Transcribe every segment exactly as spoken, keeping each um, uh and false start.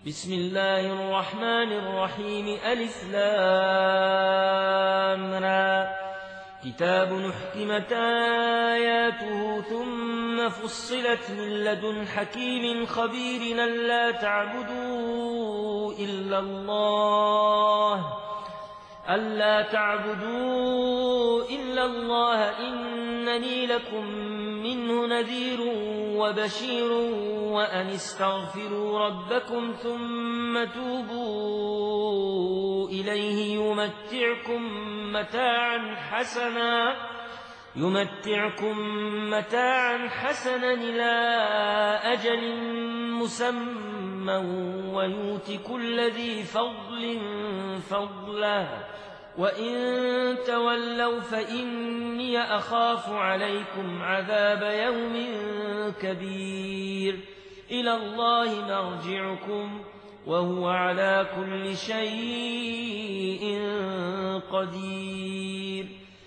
بسم الله الرحمن الرحيم ألف لام را كتاب نحكمت آياته ثم فصلت من لدن حكيم خبير ألا تعبدوا إلا الله ألا تعبدوا إلا الله إنني لكم منه نذير وبشير وأن استغفروا ربكم ثم توبوا إليه يمتعكم متاعا حسنا يمتعكم متاعا حسنا إلى أجل مسمى ويؤت كل ذي فضل فضله وإن تولوا فإني أخاف عليكم عذاب يوم كبير إلى الله مرجعكم وهو على كل شيء قدير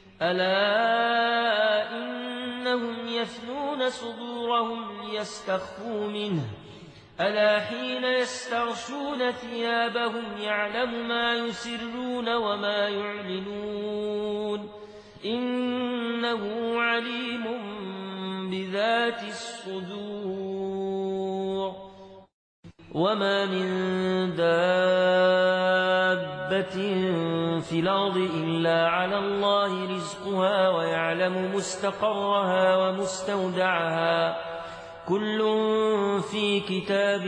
ألا إنهم يثنون صدورهم ليستخفوا منه ألا حين يستغشون ثيابهم يعلم ما يسرون وما يعلنون إنه عليم بذات الصدور وما من دابة في الأرض إلا على الله رزقها ويعلم مستقرها ومستودعها كل في كتاب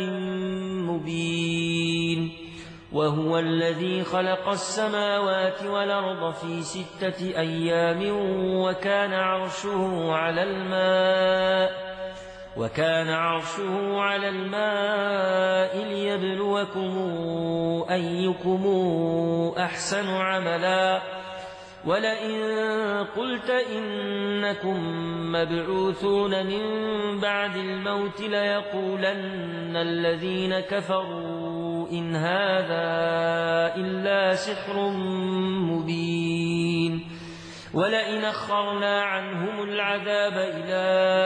مبين وهو الذي خلق السماوات والأرض في ستة أيام وكان عرشه على الماء وكان عرشه على الماء ليبلوكم أيكم أحسن عملا ولئن قلت إنكم مبعوثون من بعد الموت ليقولن الذين كفروا إن هذا إلا سحر مبين ولئن أخرنا عنهم العذاب إلى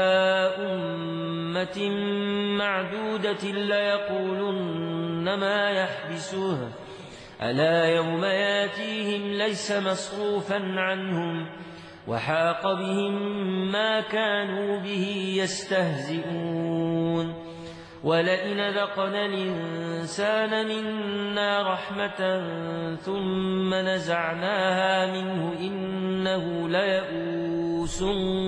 أمة معدودة ليقولن ما يحبسه ألا يوم ياتيهم ليس مصروفا عنهم وحاق بهم ما كانوا به يستهزئون ولئن ذقنا الإنسان منا رحمة ثم نزعناها منه إنه ليئوس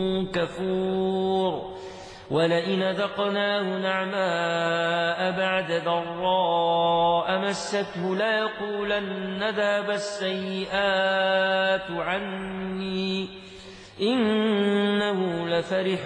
كفور ولئن ذقناه نعماء بعد ضراء مسته ليقولن ذهب السيئات عني إنه لفرح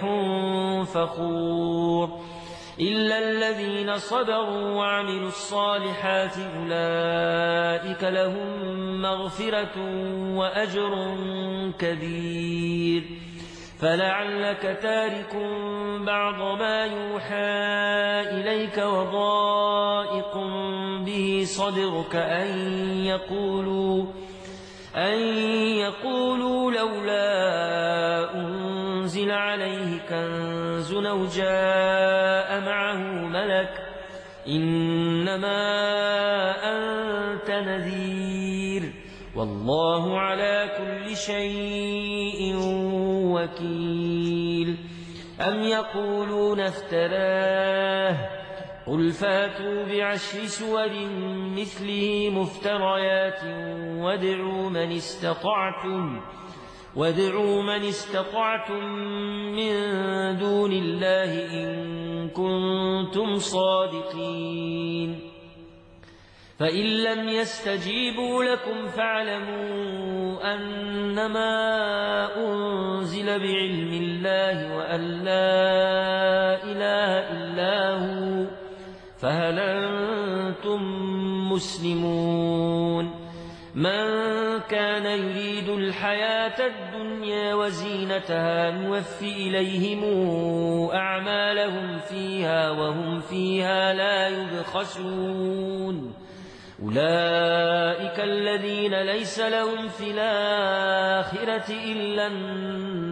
فخور إلا الذين صبروا وعملوا الصالحات أولئك لهم مغفرة وأجر كبير فلعلك تارك بعض ما يوحى إليك وضائق به صدرك أن يقولوا أن يقولوا لولا أنزل عليه كنز أو جاء معه ملك إنما أنت نذير والله على كل شيء وكيل أم يقولون افتراه قل فاتوا بعشر سور مثله مفتريات وادعوا من استطعتم وادعوا من استطعتم من دون الله إن كنتم صادقين فإن لم يستجيبوا لكم فاعلموا أنما أنزل بعلم الله وأن لا إله إلا هو فهل أنتم مسلمون من كان يريد الحياة الدنيا وزينتها نوفي إليهم أعمالهم فيها وهم فيها لا يبخسون أولئك الذين ليس لهم في الآخرة إلا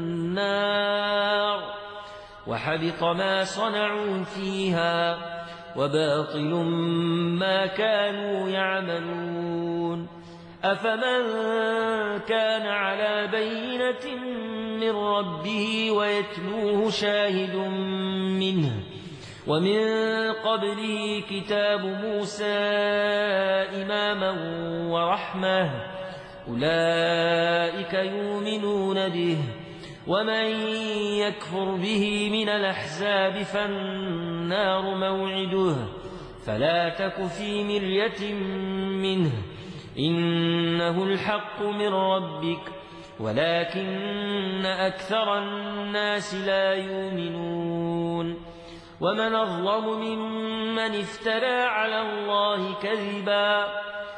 النار وحبط ما صنعوا فيها وباطل ما كانوا يعملون أفمن كان على بينة من ربه ويتلوه شاهد منه ومن قبله كتاب موسى إماما ورحمة أولئك يؤمنون به ومن يكفر به من الأحزاب فالنار موعده فلا تك في مرية منه إنه الحق من ربك ولكن أكثر الناس لا يؤمنون ومن أظلم ممن افترى على الله كذبا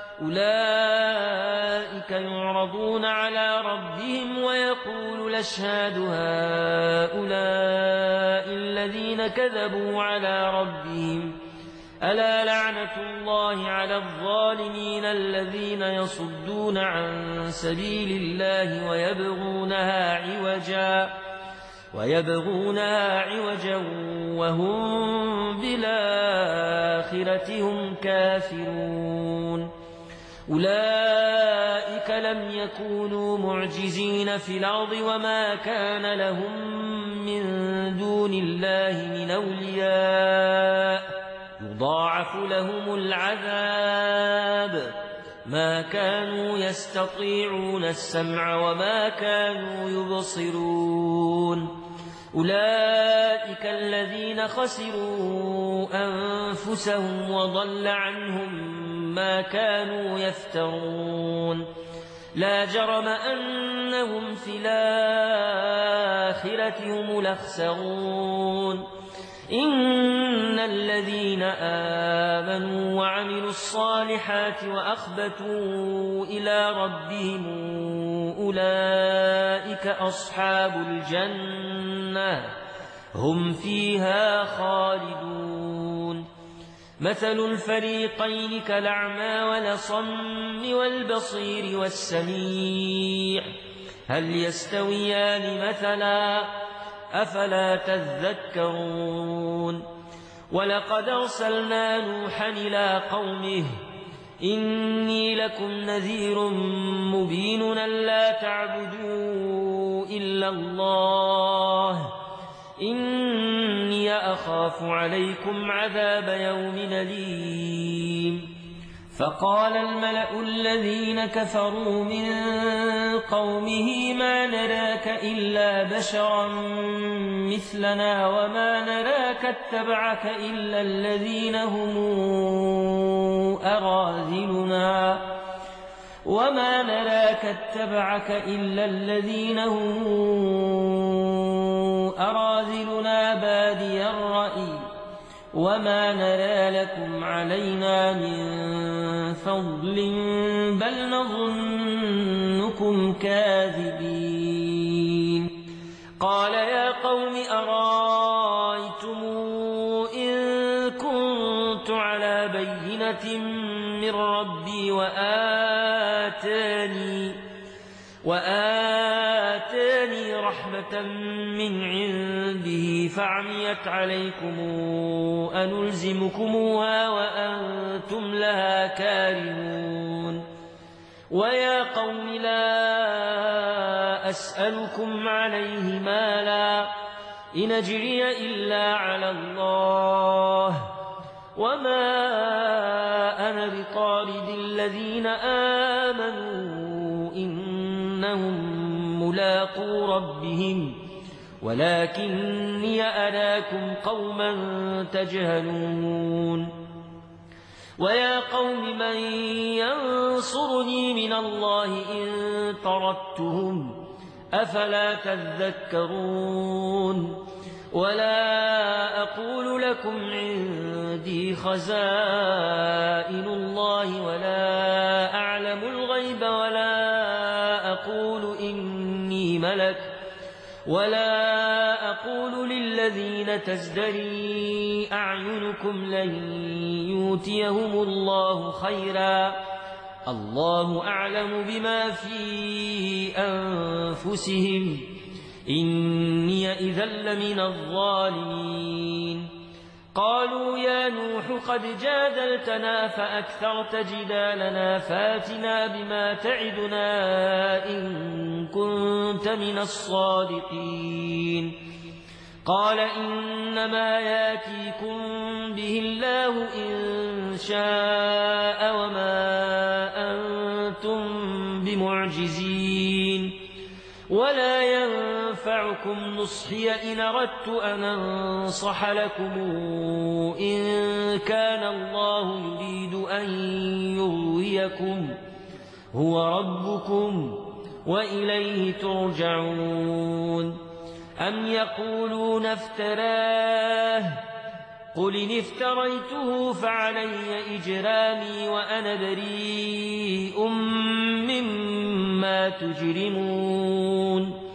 أولئك يعرضون على ربهم ويقول الأشهاد هؤلاء الذين كذبوا على ربهم ألا لعنة الله على الظالمين الذين يصدون عن سبيل الله ويبغونها عوجا ويبغونها عوجا وهم بالآخرة هم كافرون أولئك لم يكونوا معجزين في الأرض وما كان لهم من دون الله من أولياء يضاعف لهم العذاب ما كانوا يستطيعون السمع وما كانوا يبصرون أولئك الذين خسروا أنفسهم وضل عنهم ما كانوا يفترون لا جرم أنهم في الآخرة هم الأخسرون إن الذين آمنوا وعملوا الصالحات وأخبتوا إلى ربهم أولئك أصحاب الجنة هم فيها خالدون مثل الفريقين كالأعمى والأصم والبصير والسميع هل يستويان مثلا أفلا تذكرون ولقد أرسلنا نوحا إلى قومه إني لكم نذير مبين ألا تعبدوا إلا الله إني أخاف عليكم عذاب يوم أليم فقال الملأ الذين كفروا من قومه ما نراك إلا بشرا مثلنا وما نراك اتبعك إلا الذين هم أراذلنا وما نراك اتبعك إلا الذين هم أراذلنا بادي الرأي وما نرى لكم علينا من فضل بل نظنكم كاذبين قال يا قوم أرأيتم إن كنت على بينة من ربي وآتاني وآتاني رحمة من عنده فعميت عليكم أنلزمكموها وأنتم لها كارهون ويا قوم لا أسألكم عليه مالا إن أجري إلا على الله وما أنا بطارد الذين آمنوا إنهم ملاقو ربهم ولكني أراكم قوما تجهلون ويا قوم من ينصرني من الله إن طردتهم أفلا تذكرون ولا أقول لكم عندي خزائن الله ولا أعلم الغيب ولا أقول إني ملك ولا أقول للذين تزدري أعينكم لن يؤتيهم الله خيرا الله أعلم بما في أنفسهم إني إذا لمن الظالمين قالوا يا نوح قد جادلتنا فأكثرت جدالنا فاتنا بما تعدنا إن كنت من الصادقين قال إنما ياتيكم به الله إن شاء وما أنتم بمعجزين ولا ينفعكم نصحي إن أردت أن أنصح لكم إن كان الله يريد أن يغويكم هو ربكم وإليه ترجعون أم يقولون افتراه قل إن افتريته فعلي إجرامي وأنا بريء مما تجرمون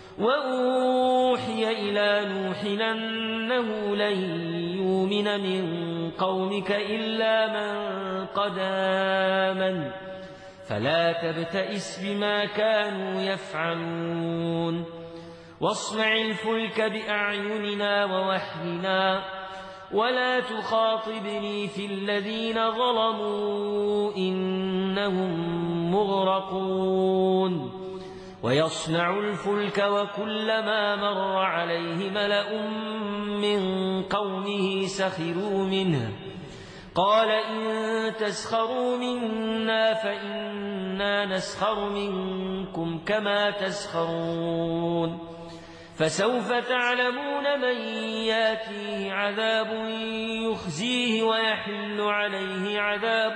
وأوحي إلى نوح أنه لن يؤمن من قومك إلا من قد آمن فلا تبتئس بما كانوا يفعلون واصنع الفلك بأعيننا ووحينا ولا تخاطبني في الذين ظلموا إنهم مغرقون ويصنع الفلك وكلما مر عليه ملأ من قومه سخروا منه قال إن تسخروا منا فإنا نسخر منكم كما تسخرون فسوف تعلمون من ياتيه عذاب يخزيه ويحل عليه عذاب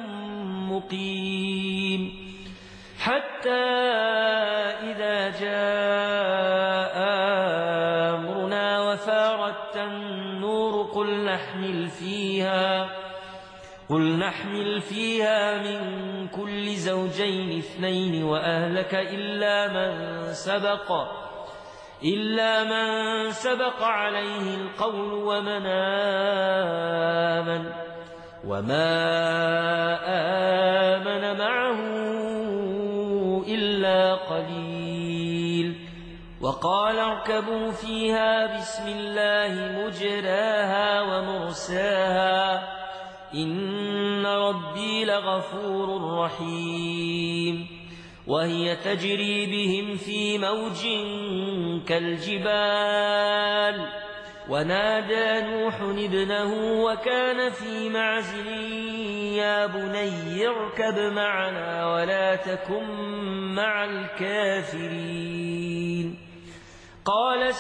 مقيم حتى إذا جاء أمرنا وفارت النور قل نحمل فيها قل نحمل فيها من كل زوجين اثنين وأهلك إلا من سبق إلا من سبق عليه القول ومن آمن وما آمن معه إلا قليل وقال اركبوا فيها بسم الله مجراها ومرساها إن ربي لغفور رحيم وهي تجري بهم في موج كالجبال ونادى نوح ابنه وكان في معزل يا بني اركب معنا ولا تكن مع الكافرين قال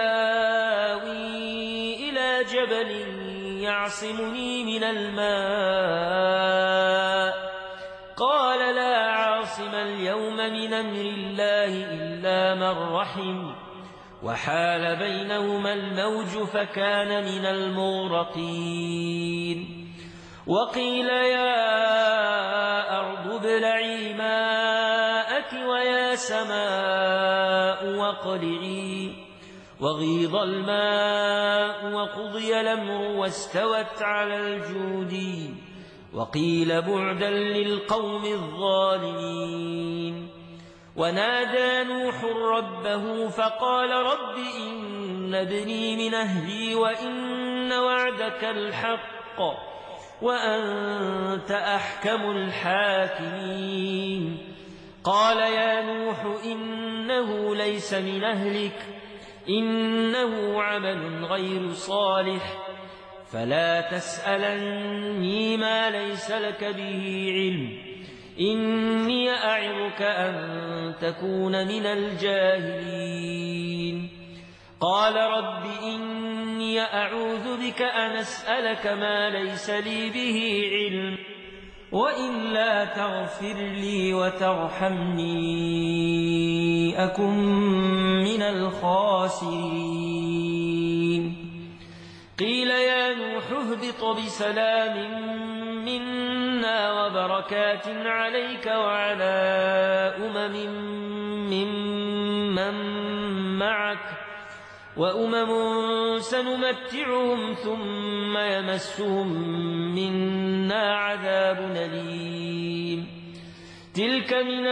سآوي إلى جبل يعصمني من الماء قال لا عاصم اليوم من أمر الله إلا من رحم وحال بينهما الموج فكان من المغرقين وقيل يا أرض ابلعي ماءك ويا سماء واقلعي وغيض الماء وقضي الأمر واستوت على الجود وقيل بعدا للقوم الظالمين ونادى نوح ربه فقال رب إن ابني من أهلي وإن وعدك الحق وأنت أحكم الحاكمين قال يا نوح إنه ليس من أهلك إنه عمل غير صالح فلا تسألني ما ليس لك به علم إني أعظك أن تكون من الجاهلين قال رب إني أعوذ بك أن أسألك ما ليس لي به علم وإلا تغفر لي وترحمني أكن من الخاسرين قيل يا نوح اهبط بسلام منا وبركات عليك وعلى أمم ممن معك وأمم سنمتعهم ثم يمسهم منا عذاب أليم تلك من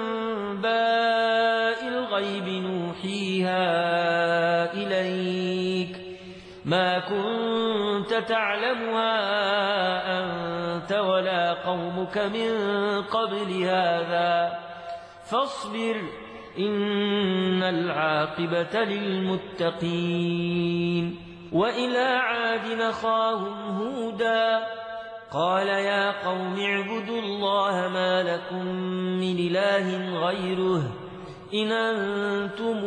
أنباء الغيب نوحيها إليك ما كنت كنت تعلمها أنت ولا قومك من قبل هذا فاصبر إن العاقبة للمتقين. وإلى عاد أخاهم هودا قال يا قوم اعبدوا الله ما لكم من إله غيره إن أنتم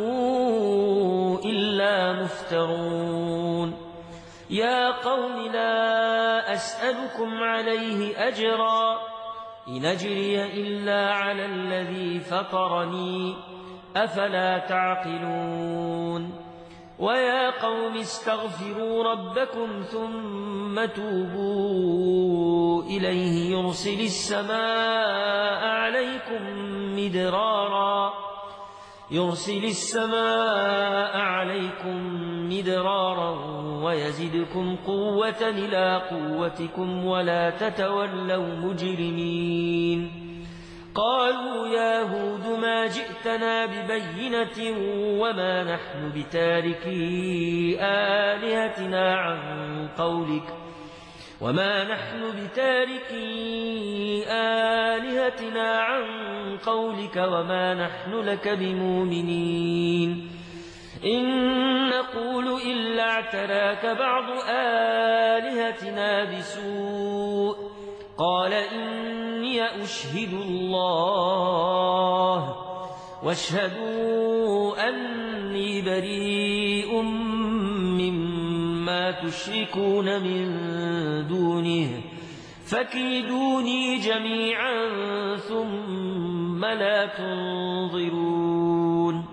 إلا مفترون. يا قوم لا أسألكم عليه أجرا إن أجري إلا على الذي فطرني أفلا تعقلون. ويا قوم استغفروا ربكم ثم توبوا إليه يرسل السماء عليكم مدرارا يرسل السماء عليكم مدرارا ويزدكم قوة إلى قوتكم ولا تتولوا مجرمين. قالوا يا هود ما جئتنا ببينة وما نحن بتاركي آلهتنا عن قولك وما نحن بتاركي آلهتنا عن قولك وما نحن لك بمؤمنين إن نقول إلا اعتراك بعض آلهتنا بسوء قال إني أشهد الله واشهدوا أني بريء مما تشركون من دونه فكيدوني جميعا ثم لا تنظرون.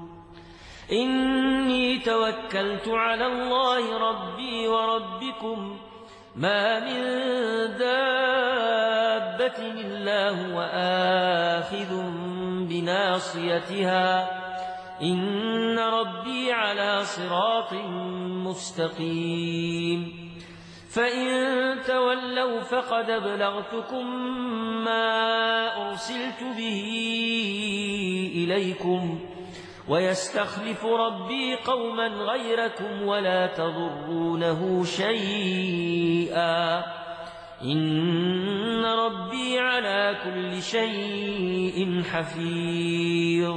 إني توكلت على الله ربي وربكم ما من دابة إلا هو آخذ بناصيتها إن ربي على صراط مستقيم. فإن تولوا فقد أبلغتكم ما أرسلت به إليكم ويستخلف ربي قوما غيركم ولا تضرونه شيئا إن ربي على كل شيء حفيظ.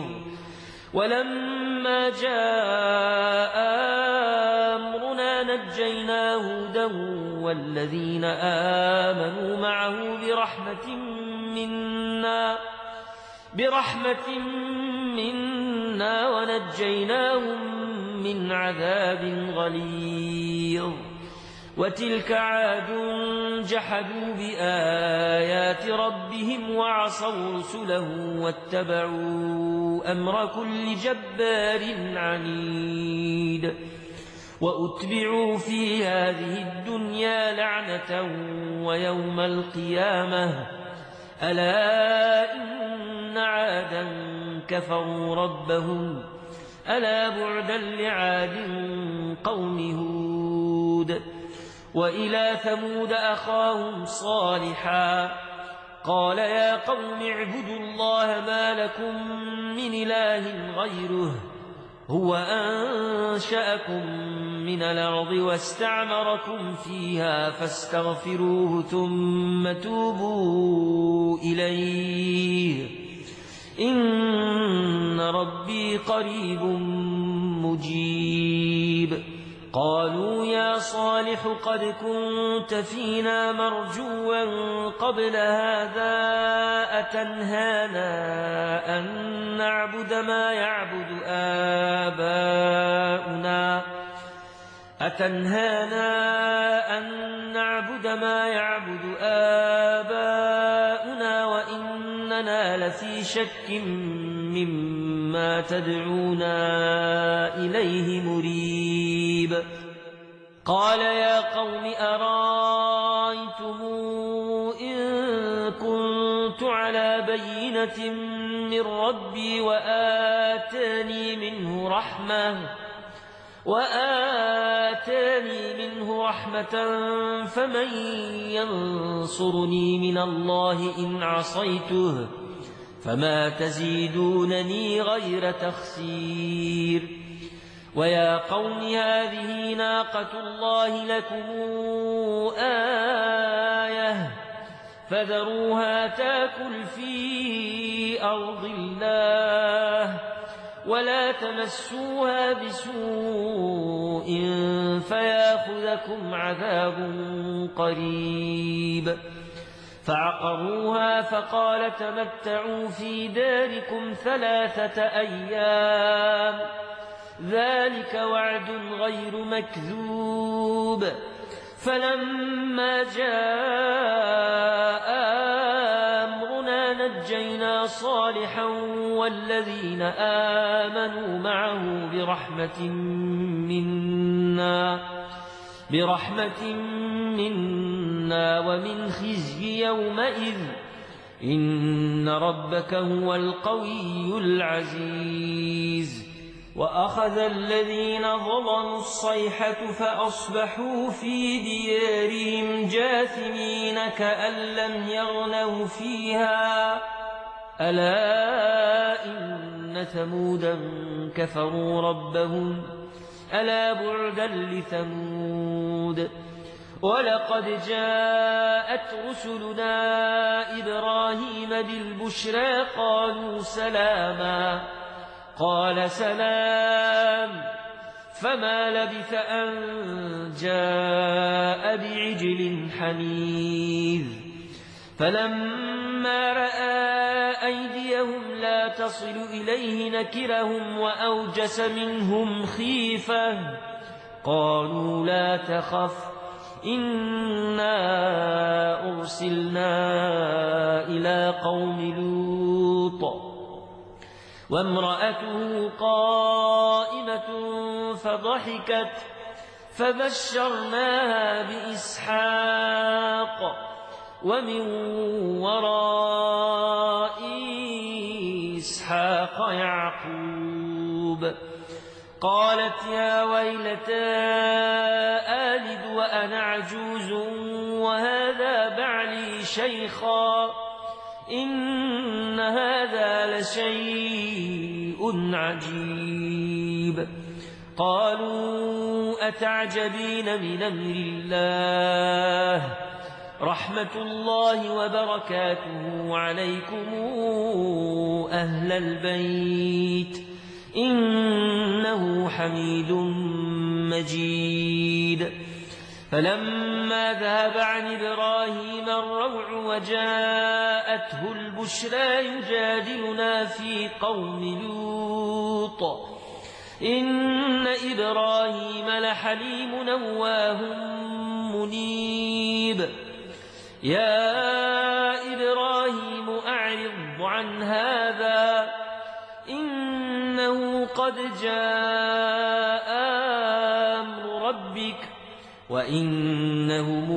ولما جاء أمرنا نجينا هودا والذين آمنوا معه برحمة منا برحمة منا ونجيناهم من عذاب غليظ. وتلك عاد جحدوا بآيات ربهم وعصوا رسله واتبعوا أمر كل جبار عنيد. وأتبعوا في هذه الدنيا لعنة ويوم القيامة ألا إن عادا كفروا ربهم ألا بعدا لعاد قوم هود. وإلى ثمود أخاهم صالحا قال يا قوم اعبدوا الله ما لكم من إله غيره هو أنشأكم من الأرض واستعمركم فيها فاستغفروه ثم توبوا إليه إن ربي قريب مجيب. قالوا يا صالح قد كنت فينا مرجوا قبل هذا أتنهانا أن نعبد ما يعبد آباؤنا أتنهانا أن نعبد ما يعبد آباؤنا وإننا لفي شك مما تدعونا إليه مريب. قال يا قوم أرايتم إن كنت على بينة من ربي وآتاني منه رحمة وآتاني منه رحمة فمن ينصرني من الله إن عصيته فما تزيدونني غير تخسير. ويا قوم هذه ناقة الله لكم آية فذروها تاكل في أرض الله ولا تمسوها بسوء فياخذكم عذاب قريب فعقروها فقال تمتعوا في داركم ثلاثة أيام ذلك وعد غير مكذوب فلما جاء أمرنا نجينا صالحا والذين آمنوا معه برحمة منا برحمة منا ومن خزي يومئذ إن ربك هو القوي العزيز وأخذ الذين ظلموا الصيحة فأصبحوا في ديارهم جاثمين كأن لم يغنوا فيها ألا إن ثمودا كفروا ربهم ألا بعدا لثمود ولقد جاءت رسلنا إبراهيم بالبشرى قالوا سلاما قال سلام فما لبث أن جاء بعجل حنيذ فلما رأى أيديهم لا تصل إليه نكرهم وأوجس منهم خيفة قالوا لا تخف إنا أرسلنا إلى قوم لوط وامرأته قائمة فضحكت فبشرناها بإسحاق ومن وراء إسحاق يعقوب قالت يا ويلتى آلد وأنا عجوز وهذا بعلي شيخا إن هذا لشيء عجيب قالوا أتعجبين من أمر الله رحمة الله وبركاته عليكم أهل البيت إنه حميد مجيد فلما ذهب عن إبراهيم الروع وجاءته البشرى يجادلنا في قوم لوط إن إبراهيم لحليم نواه منيب يا إبراهيم أعرض عن هذا إنه قد جاء أمر ربك وإنهم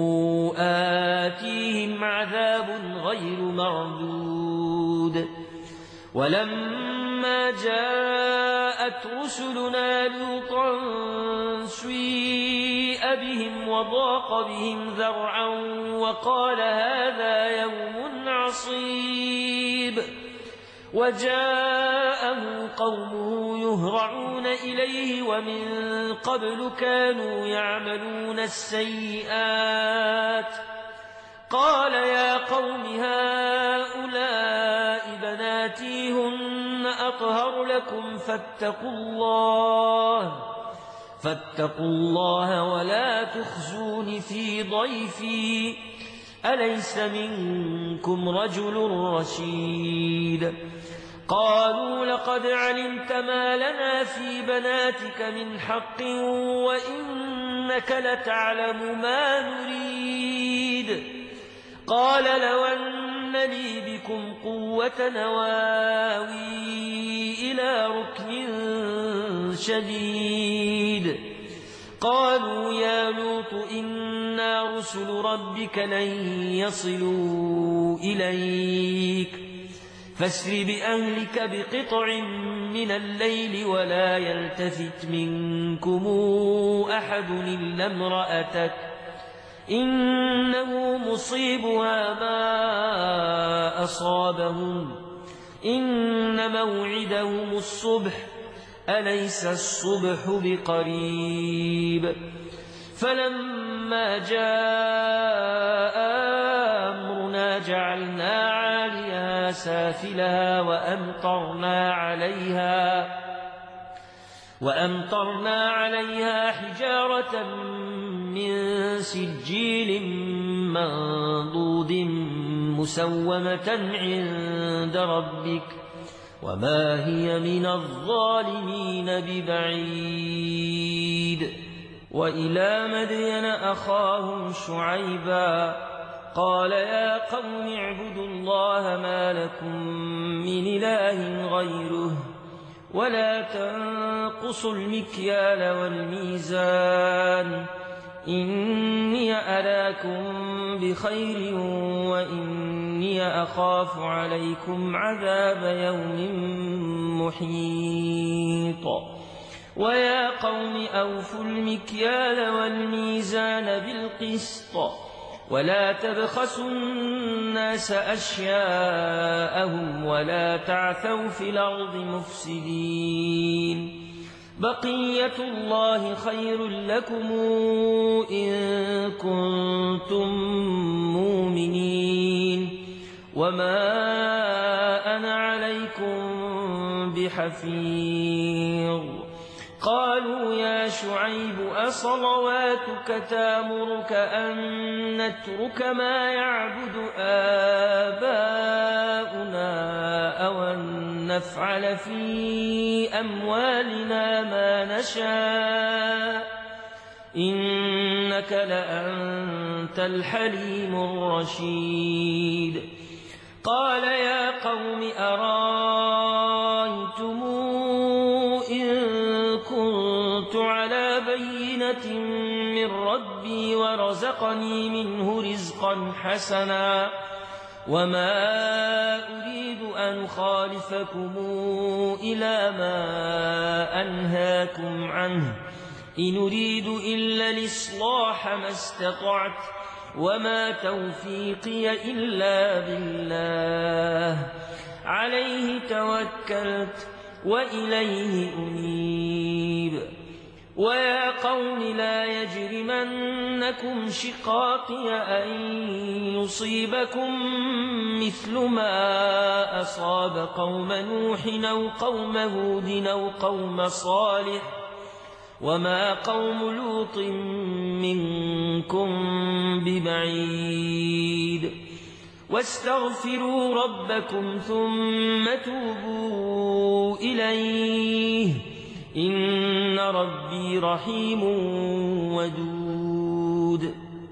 آتيهم عذاب غير مردود ولما جاءت رسلنا لوطا سيء بهم وضاق بهم ذرعا وقال هذا يوم عصيب وجاءه قومه يهرعون إليه ومن قبل كانوا يعملون السيئات قال يا قوم هؤلاء بناتي هن أطهر لكم فاتقوا الله فاتقوا الله ولا تخزون في ضيفي أليس منكم رجل رشيد قالوا لقد علمت ما لنا في بناتك من حق وإنك لتعلم ما نريد قال لو أن لي بكم قوة نواوي إلى ركن شديد قالوا يا لوط إنا رسل ربك لن يصلوا إليك فاسر بأهلك بقطع من الليل ولا يلتفت منكم أحد إلا امرأتك إنه مصيبها ما أصابهم إن موعدهم الصبح أليس الصبح بقريب فلما جاء أمرنا جعلنا عاليها سافلها وأمطرنا عليها وأمطرنا عليها حجارة من سجيل منضود مسومة عند ربك وما هي من الظالمين ببعيد وإلى مدين أخاهم شعيبا قال يا قوم اعبدوا الله ما لكم من إله غيره ولا تنقصوا المكيال والميزان إني أراكم بخير وإني أخاف عليكم عذاب يوم محيط ويا قوم أوفوا المكيال والميزان بالقسط ولا تبخسوا الناس أشياءهم ولا تعثوا في الأرض مفسدين بقية الله خير لكم إن كنتم مؤمنين وما أنا عليكم بحفيظ قالوا يا شعيب أصلواتك تأمرك أن نترك ما يعبد آباؤنا أو أن نفعل في أموالنا ما نشاء إنك لأنت الحليم الرشيد قال يا قوم أرايتم على بينة من ربي ورزقني منه رزقا حسنا وما أريد أن أخالفكم إلى ما أنهاكم عنه إن أريد إلا الإصلاح ما استطعت وما توفيقي إلا بالله عليه توكلت وإليه أنيب ويا قوم لا يجرمنكم شقاقي أن يصيبكم مثل ما أصاب قوم نوح أو قوم هود أو قوم صالح وما قوم لوط منكم ببعيد واستغفروا ربكم ثم توبوا إليه إن ربي رحيم ودود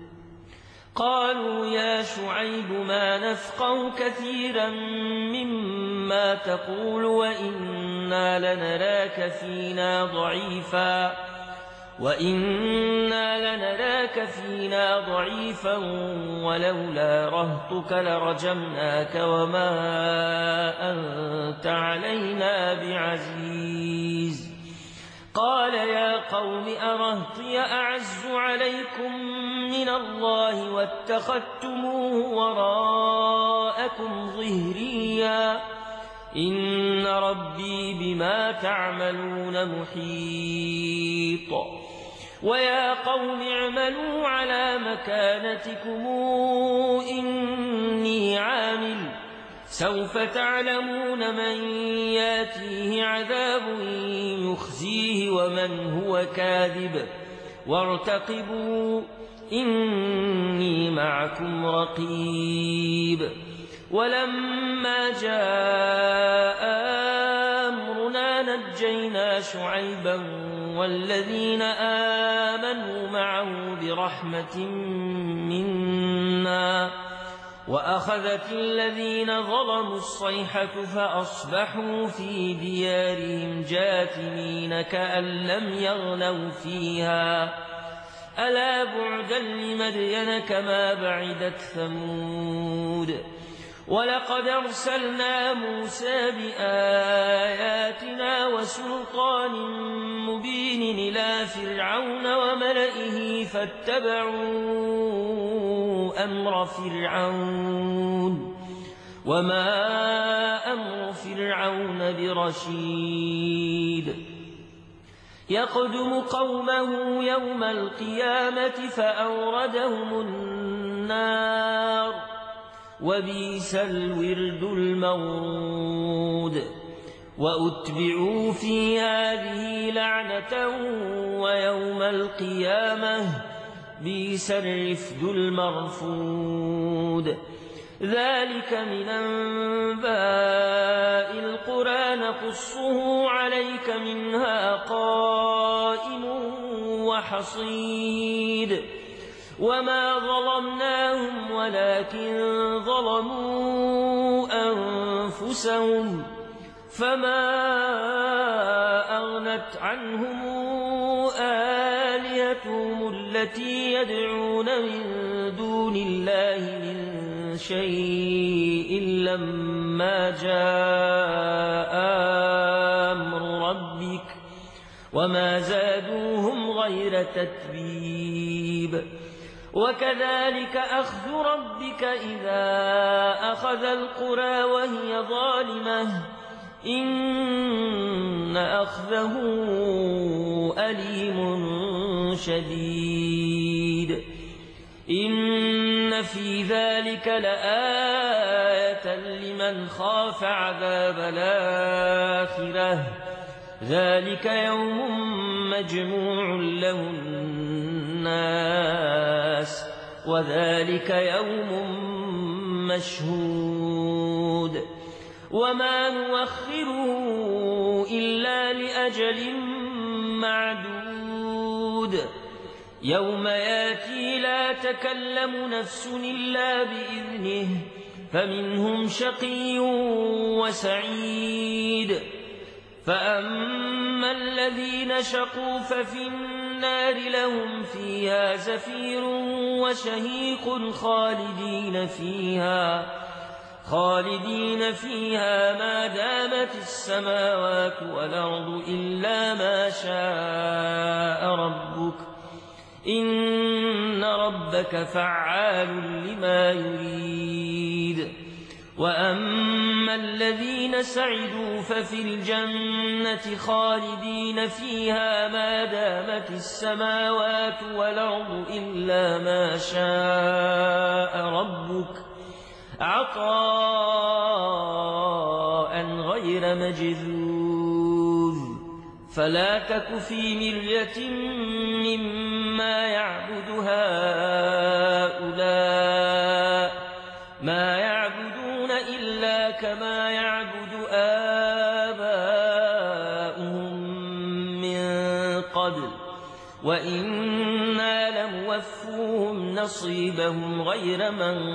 قالوا يا شعيب ما نفقه كثيرا مما تقول وإنا لنراك فينا ضعيفا وإنا لنراك فينا ضعيفا ولولا رهطك لرجمناك وما أنت علينا بعزيز قال يا قوم أرهطي أعز عليكم من الله واتخذتموه وراءكم ظهريا إن ربي بما تعملون محيط ويا قوم اعملوا على مكانتكم إني عامل سوف تعلمون من ياتيه عذاب يخزيه ومن هو كاذب وارتقبوا إني معكم رقيب ولما جاء أمرنا نجينا شعيبا والذين آمنوا معه برحمة منا وأخذت الذين ظلموا الصيحة فأصبحوا في ديارهم جاثمين كأن لم يغنوا فيها ألا بعدا لمدين كما بعدت ثمود ولقد أرسلنا موسى بآياتنا وسلطان مبين إلى فرعون وملئه فاتبعوا أمر فرعون وما أمر فرعون برشيد يقدم قومه يوم القيامة فأوردهم النار وبئس الورد المورود وأتبعوا في هذه لعنة ويوم القيامة بئس الرفد المرفود ذلك من أنباء القرى نقصه عليك منها قائم وحصيد وما ظلمناهم ولكن ظلموا أنفسهم فما أغنت عنهم آلهتهم التي يدعون من دون الله من شيء لما جاء أمر ربك وما زادوهم غير تتبيب وكذلك أخذ ربك إذا أخذ القرى وهي ظالمة إن أخذه أليم شديد إن في ذلك لآية لمن خاف عذاب الآخرة ذلك يوم مجموع له الناس وذلك يوم مشهود وما نؤخره إلا لأجل معدود يوم ياتي لا تكلم نفس إلا بإذنه فمنهم شقي وسعيد فأما الذين شقوا ففي النار لهم فيها زفير وشهيق خالدين فيها خالدين فيها ما دامت السماوات والأرض إلا ما شاء ربك إن ربك فعال لما يريد وأما الذين سعدوا ففي الجنة خالدين فيها ما دامت السماوات والأرض إلا ما شاء ربك عطاء غير مجذوذ فلا تك في مرية مما يعبد هؤلاء ما يعبدون إلا كما يعبد آباؤهم من قبل وإنا لموفوهم نصيبهم غير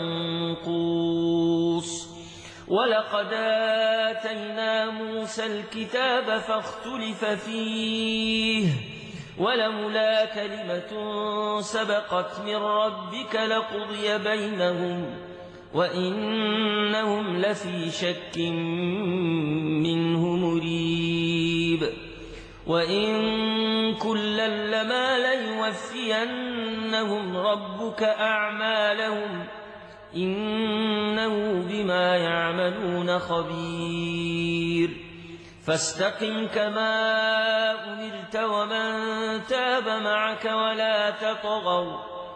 منقوص ولقد آتينا موسى الكتاب فاختلف فيه ولولا كلمة سبقت من ربك لقضي بينهم وإنهم لفي شك منه مريب وإن كلا لما ليوفينهم ربك أعمالهم إنه بما يعملون خبير فاستقم كما أمرت ومن تاب معك ولا تطغوا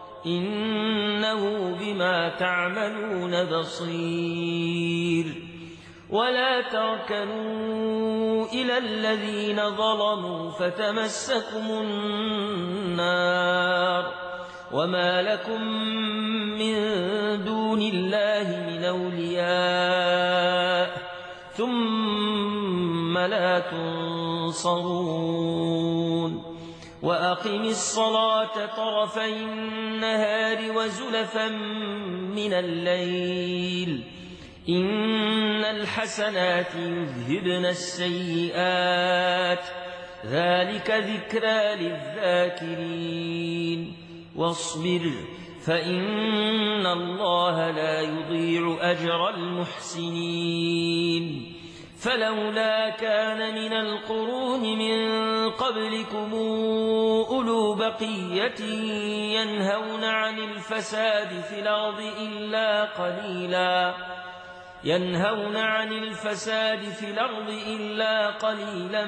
إنه بما تعملون بصير ولا تركنوا إلى الذين ظلموا فتمسكم النار وما لكم من دون الله من أولياء ثم لا تنصرون وأقم الصلاة طرفي النهار وزلفا من الليل إن الحسنات يذهبن السيئات ذلك ذكرى للذاكرين واصبر فإن الله لا يضيع أجر المحسنين فلولا كان من القرون من قبلكم أولو بقية ينهون عن الفساد في الأرض إلا قليلا ينهون عن الفساد في الأرض إلا قليلا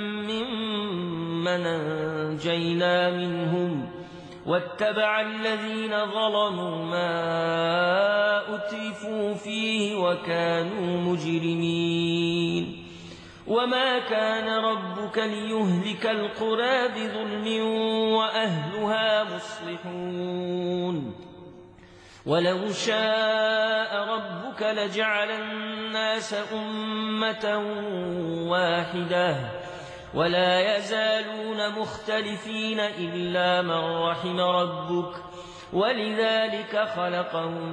ممن أنجينا منهم واتبع الذين ظلموا ما أترفوا فيه وكانوا مجرمين وما كان ربك ليهلك القرى بظلم وأهلها مصلحون ولو شاء ربك لجعل الناس أمة واحدة ولا يزالون مختلفين إلا من رحم ربك ولذلك خلقهم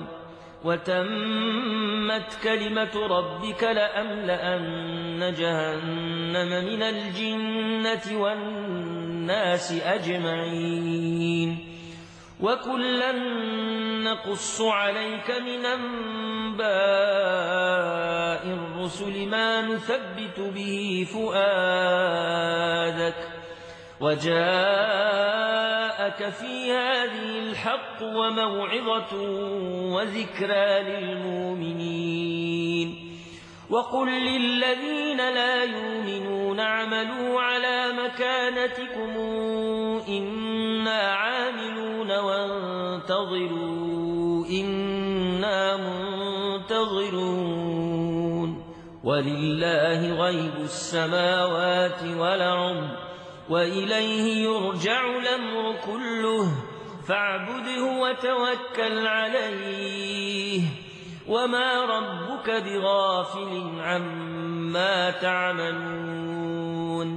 وتمت كلمة ربك لأملأن جهنم من الجنة والناس أجمعين وكلا نقص عليك من أنباء الرسل ما نثبت به فؤادك وجاءك في هذه الحق وموعظة وذكرى للمؤمنين وقل للذين لا يؤمنون اعملوا على مكانتكم إنا عاملون وانتظروا إنا منتظرون ولله غيب السماوات والأرض وإليه يرجع الأمر كله فاعبده وتوكل عليه وما ربك بغافل عما تعملون